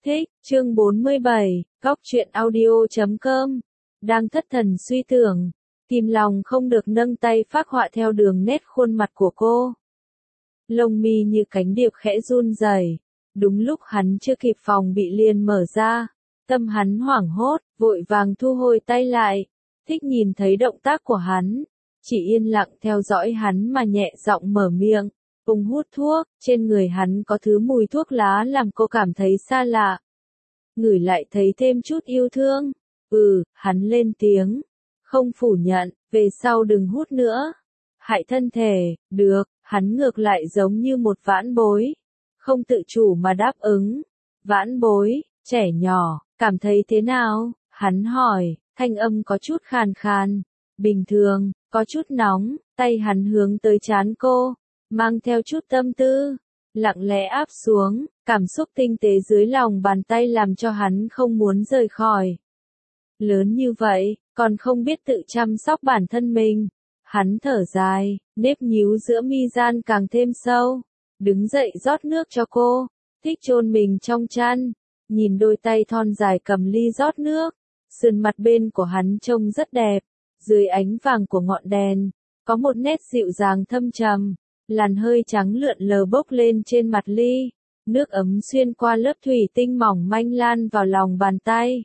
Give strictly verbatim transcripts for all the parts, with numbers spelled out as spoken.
Thích, chương bốn mươi bảy, góc truyện audio chấm com. Đang thất thần suy tưởng, kìm lòng không được nâng tay phác họa theo đường nét khuôn mặt của cô. Lông mi như cánh điệp khẽ run rẩy. Đúng lúc hắn chưa kịp phòng bị liền mở ra, tâm hắn hoảng hốt, vội vàng thu hồi tay lại. Thích nhìn thấy động tác của hắn, chỉ yên lặng theo dõi hắn mà nhẹ giọng mở miệng. Ông hút thuốc, trên người hắn có thứ mùi thuốc lá làm cô cảm thấy xa lạ. Ngửi lại thấy thêm chút yêu thương. Ừ, hắn lên tiếng. Không phủ nhận, về sau đừng hút nữa. Hại thân thể, được, hắn ngược lại giống như một vãn bối. Không tự chủ mà đáp ứng. Vãn bối, trẻ nhỏ, cảm thấy thế nào? Hắn hỏi, thanh âm có chút khàn khàn. Bình thường, có chút nóng, tay hắn hướng tới trán cô. Mang theo chút tâm tư, lặng lẽ áp xuống, cảm xúc tinh tế dưới lòng bàn tay làm cho hắn không muốn rời khỏi. Lớn như vậy, còn không biết tự chăm sóc bản thân mình. Hắn thở dài, nếp nhíu giữa mi gian càng thêm sâu. Đứng dậy rót nước cho cô, Thích chôn mình trong chăn, nhìn đôi tay thon dài cầm ly rót nước. Sườn mặt bên của hắn trông rất đẹp, dưới ánh vàng của ngọn đèn, có một nét dịu dàng thâm trầm. Làn hơi trắng lượn lờ bốc lên trên mặt ly, nước ấm xuyên qua lớp thủy tinh mỏng manh lan vào lòng bàn tay.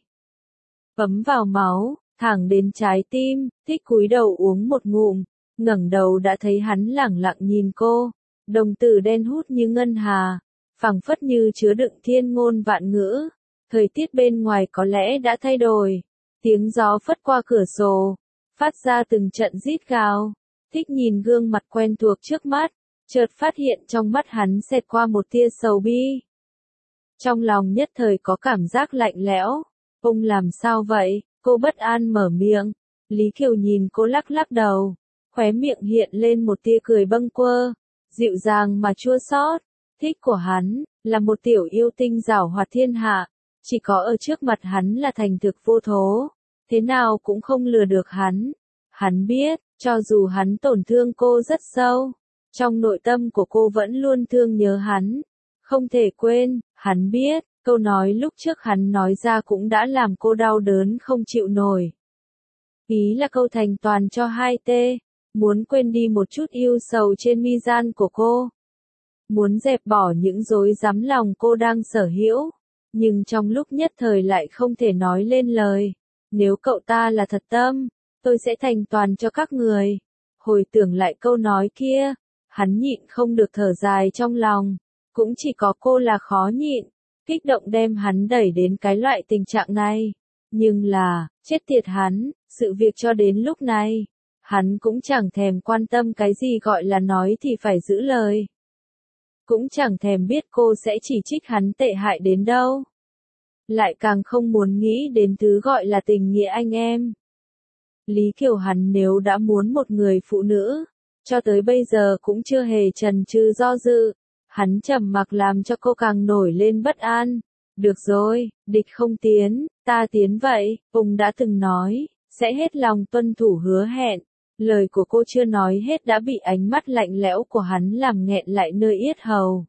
Ấm vào máu, thẳng đến trái tim. Thích cúi đầu uống một ngụm, ngẩng đầu đã thấy hắn lẳng lặng nhìn cô, đồng tử đen hút như ngân hà, phảng phất như chứa đựng thiên ngôn vạn ngữ. Thời tiết bên ngoài có lẽ đã thay đổi, tiếng gió phất qua cửa sổ, phát ra từng trận rít gào. Thích nhìn gương mặt quen thuộc trước mắt, chợt phát hiện trong mắt hắn xẹt qua một tia sầu bi. Trong lòng nhất thời có cảm giác lạnh lẽo. Ông làm sao vậy? Cô bất an mở miệng. Lý Kiều nhìn cô lắc lắc đầu, khóe miệng hiện lên một tia cười bâng quơ, dịu dàng mà chua xót. Thích của hắn, là một tiểu yêu tinh giảo hoạt thiên hạ, chỉ có ở trước mặt hắn là thành thực vô thố, thế nào cũng không lừa được hắn. Hắn biết, cho dù hắn tổn thương cô rất sâu, trong nội tâm của cô vẫn luôn thương nhớ hắn, không thể quên. Hắn biết, câu nói lúc trước hắn nói ra cũng đã làm cô đau đớn không chịu nổi. Ý là câu thành toàn cho hai tê, muốn quên đi một chút yêu sầu trên mi gian của cô. Muốn dẹp bỏ những rối rắm lòng cô đang sở hữu, nhưng trong lúc nhất thời lại không thể nói lên lời. Nếu cậu ta là thật tâm, tôi sẽ thành toàn cho các người. Hồi tưởng lại câu nói kia, hắn nhịn không được thở dài trong lòng. Cũng chỉ có cô là khó nhịn, kích động đem hắn đẩy đến cái loại tình trạng này. Nhưng là, chết tiệt hắn, sự việc cho đến lúc này, hắn cũng chẳng thèm quan tâm cái gì gọi là nói thì phải giữ lời. Cũng chẳng thèm biết cô sẽ chỉ trích hắn tệ hại đến đâu. Lại càng không muốn nghĩ đến thứ gọi là tình nghĩa anh em. Lý Kiều hắn nếu đã muốn một người phụ nữ, cho tới bây giờ cũng chưa hề chần chừ do dự. Hắn trầm mặc làm cho cô càng nổi lên bất an. Được rồi, địch không tiến, ta tiến vậy. Ông đã từng nói, sẽ hết lòng tuân thủ hứa hẹn. Lời của cô chưa nói hết đã bị ánh mắt lạnh lẽo của hắn làm nghẹn lại nơi yết hầu.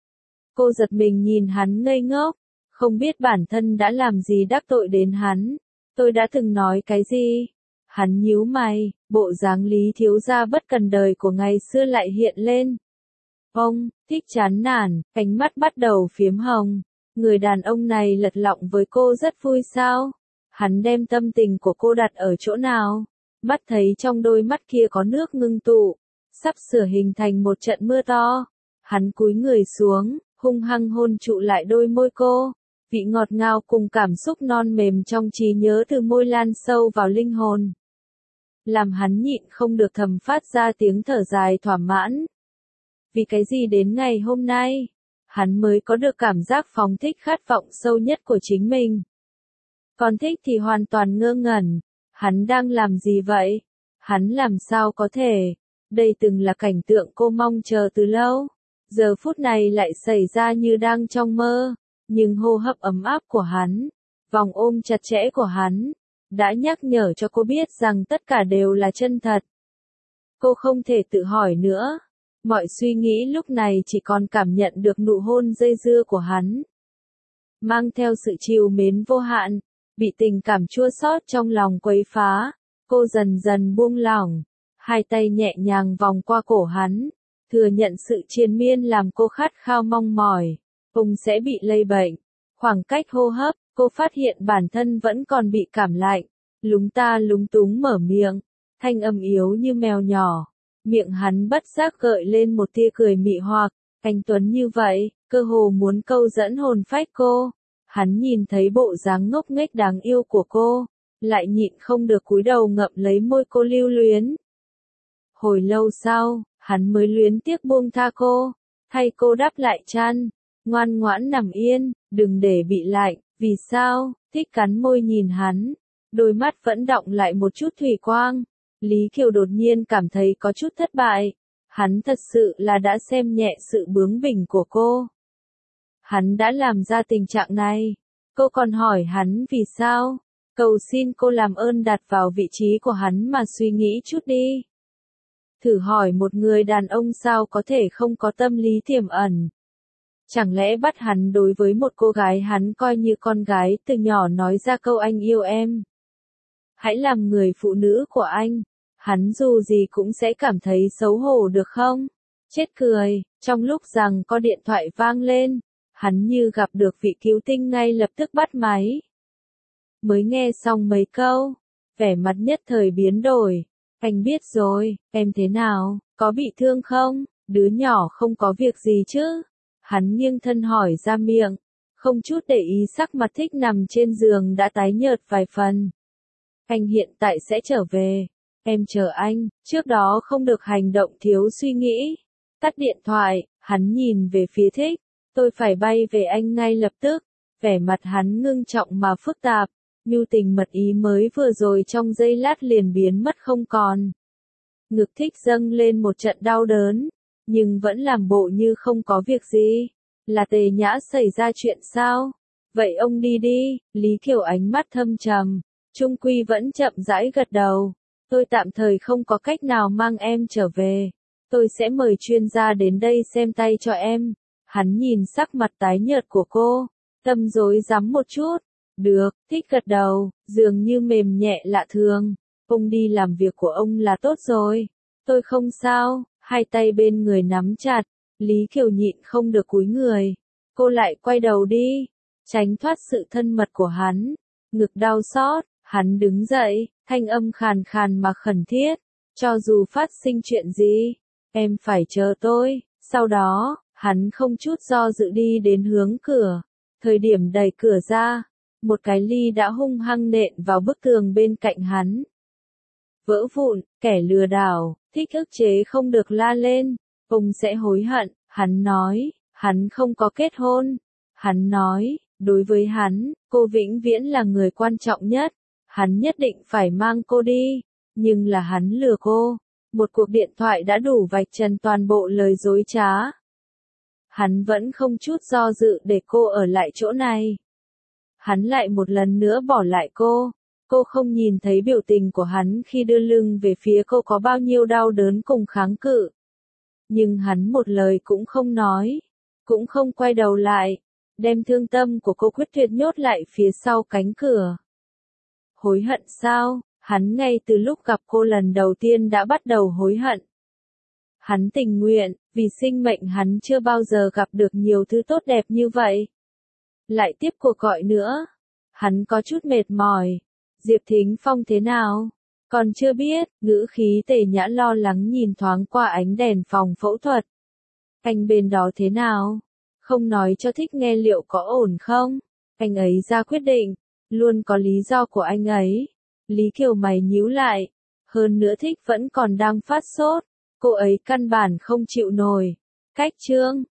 Cô giật mình nhìn hắn ngây ngốc, không biết bản thân đã làm gì đắc tội đến hắn. Tôi đã từng nói cái gì? Hắn nhíu mày, bộ dáng Lý thiếu gia bất cần đời của ngày xưa lại hiện lên. Ông, Thích chán nản, cánh mắt bắt đầu phiếm hồng. Người đàn ông này lật lọng với cô rất vui sao? Hắn đem tâm tình của cô đặt ở chỗ nào? Mắt thấy trong đôi mắt kia có nước ngưng tụ, sắp sửa hình thành một trận mưa to. Hắn cúi người xuống, hung hăng hôn trụ lại đôi môi cô. Vị ngọt ngào cùng cảm xúc non mềm trong trí nhớ từ môi lan sâu vào linh hồn. Làm hắn nhịn không được thầm phát ra tiếng thở dài thỏa mãn. Vì cái gì đến ngày hôm nay, hắn mới có được cảm giác phóng thích khát vọng sâu nhất của chính mình. Còn Thích thì hoàn toàn ngơ ngẩn. Hắn đang làm gì vậy? Hắn làm sao có thể? Đây từng là cảnh tượng cô mong chờ từ lâu. Giờ phút này lại xảy ra như đang trong mơ. Nhưng hô hấp ấm áp của hắn, vòng ôm chặt chẽ của hắn, đã nhắc nhở cho cô biết rằng tất cả đều là chân thật. Cô không thể tự hỏi nữa. Mọi suy nghĩ lúc này chỉ còn cảm nhận được nụ hôn dây dưa của hắn. mang theo sự trìu mến vô hạn, bị tình cảm chua xót trong lòng quấy phá, cô dần dần buông lỏng, hai tay nhẹ nhàng vòng qua cổ hắn, thừa nhận sự triền miên làm cô khát khao mong mỏi, ông sẽ bị lây bệnh. Khoảng cách hô hấp, cô phát hiện bản thân vẫn còn bị cảm lạnh, lúng ta lúng túng mở miệng, thanh âm yếu như mèo nhỏ, miệng hắn bất giác gợi lên một tia cười mị hoặc, anh tuấn như vậy, cơ hồ muốn câu dẫn hồn phách cô. Hắn nhìn thấy bộ dáng ngốc nghếch đáng yêu của cô, lại nhịn không được cúi đầu ngậm lấy môi cô lưu luyến. Hồi lâu sau, hắn mới luyến tiếc buông tha cô, thay cô đắp lại chăn, ngoan ngoãn nằm yên, đừng để bị lạnh. Vì sao? Thích cắn môi nhìn hắn, đôi mắt vẫn đọng lại một chút thủy quang. Lý Kiều đột nhiên cảm thấy có chút thất bại, hắn thật sự là đã xem nhẹ sự bướng bỉnh của cô. Hắn đã làm ra tình trạng này, cô còn hỏi hắn vì sao, cầu xin cô làm ơn đặt vào vị trí của hắn mà suy nghĩ chút đi. Thử hỏi một người đàn ông sao có thể không có tâm lý tiềm ẩn. Chẳng lẽ bắt hắn đối với một cô gái hắn coi như con gái từ nhỏ nói ra câu anh yêu em. Hãy làm người phụ nữ của anh, hắn dù gì cũng sẽ cảm thấy xấu hổ được không? Chết cười, trong lúc rằng có điện thoại vang lên, hắn như gặp được vị cứu tinh ngay lập tức bắt máy. Mới nghe xong mấy câu, vẻ mặt nhất thời biến đổi. Anh biết rồi, em thế nào, có bị thương không? Đứa nhỏ không có việc gì chứ? Hắn nghiêng thân hỏi ra miệng, không chút để ý sắc mặt Thích nằm trên giường đã tái nhợt vài phần. Anh hiện tại sẽ trở về, em chờ anh, trước đó không được hành động thiếu suy nghĩ. Tắt điện thoại, hắn nhìn về phía Thích, tôi phải bay về anh ngay lập tức. Vẻ mặt hắn ngưng trọng mà phức tạp, nhu tình mật ý mới vừa rồi trong giây lát liền biến mất không còn. Ngực Thích dâng lên một trận đau đớn, nhưng vẫn làm bộ như không có việc gì. Là Tề Nhã xảy ra chuyện sao? Vậy ông đi đi. Lý Kiều ánh mắt thâm trầm, trung quy vẫn chậm rãi gật đầu. Tôi tạm thời không có cách nào mang em trở về. Tôi sẽ mời chuyên gia đến đây xem tay cho em. Hắn nhìn sắc mặt tái nhợt của cô, tâm rối rắm một chút. Được, Thích gật đầu, dường như mềm nhẹ lạ thường. Ông đi làm việc của ông là tốt rồi. Tôi không sao. Hai tay bên người nắm chặt, Lý Kiều nhịn không được cúi người. Cô lại quay đầu đi, tránh thoát sự thân mật của hắn. Ngực đau xót, hắn đứng dậy, thanh âm khàn khàn mà khẩn thiết. Cho dù phát sinh chuyện gì, em phải chờ tôi. Sau đó, hắn không chút do dự đi đến hướng cửa. Thời điểm đẩy cửa ra, một cái ly đã hung hăng nện vào bức tường bên cạnh hắn. Vỡ vụn, kẻ lừa đảo. Thích ức chế không được la lên, ông sẽ hối hận. Hắn nói, hắn không có kết hôn. Hắn nói, đối với hắn, cô vĩnh viễn là người quan trọng nhất. Hắn nhất định phải mang cô đi, nhưng là hắn lừa cô. Một cuộc điện thoại đã đủ vạch trần toàn bộ lời dối trá. Hắn vẫn không chút do dự để cô ở lại chỗ này. Hắn lại một lần nữa bỏ lại cô. Cô không nhìn thấy biểu tình của hắn khi đưa lưng về phía cô có bao nhiêu đau đớn cùng kháng cự. Nhưng hắn một lời cũng không nói, cũng không quay đầu lại, đem thương tâm của cô quyết tuyệt nhốt lại phía sau cánh cửa. Hối hận sao? Hắn ngay từ lúc gặp cô lần đầu tiên đã bắt đầu hối hận. Hắn tình nguyện, vì sinh mệnh hắn chưa bao giờ gặp được nhiều thứ tốt đẹp như vậy. Lại tiếp cuộc gọi nữa. Hắn có chút mệt mỏi. Diệp Thính Phong thế nào? Còn chưa biết, ngữ khí Tề Nhã lo lắng nhìn thoáng qua ánh đèn phòng phẫu thuật. Anh bên đó thế nào? Không nói cho Thích nghe liệu có ổn không? Anh ấy ra quyết định, luôn có lý do của anh ấy. Lý Kiều mày nhíu lại. Hơn nữa Thích vẫn còn đang phát sốt. Cô ấy căn bản không chịu nổi. Cách chương,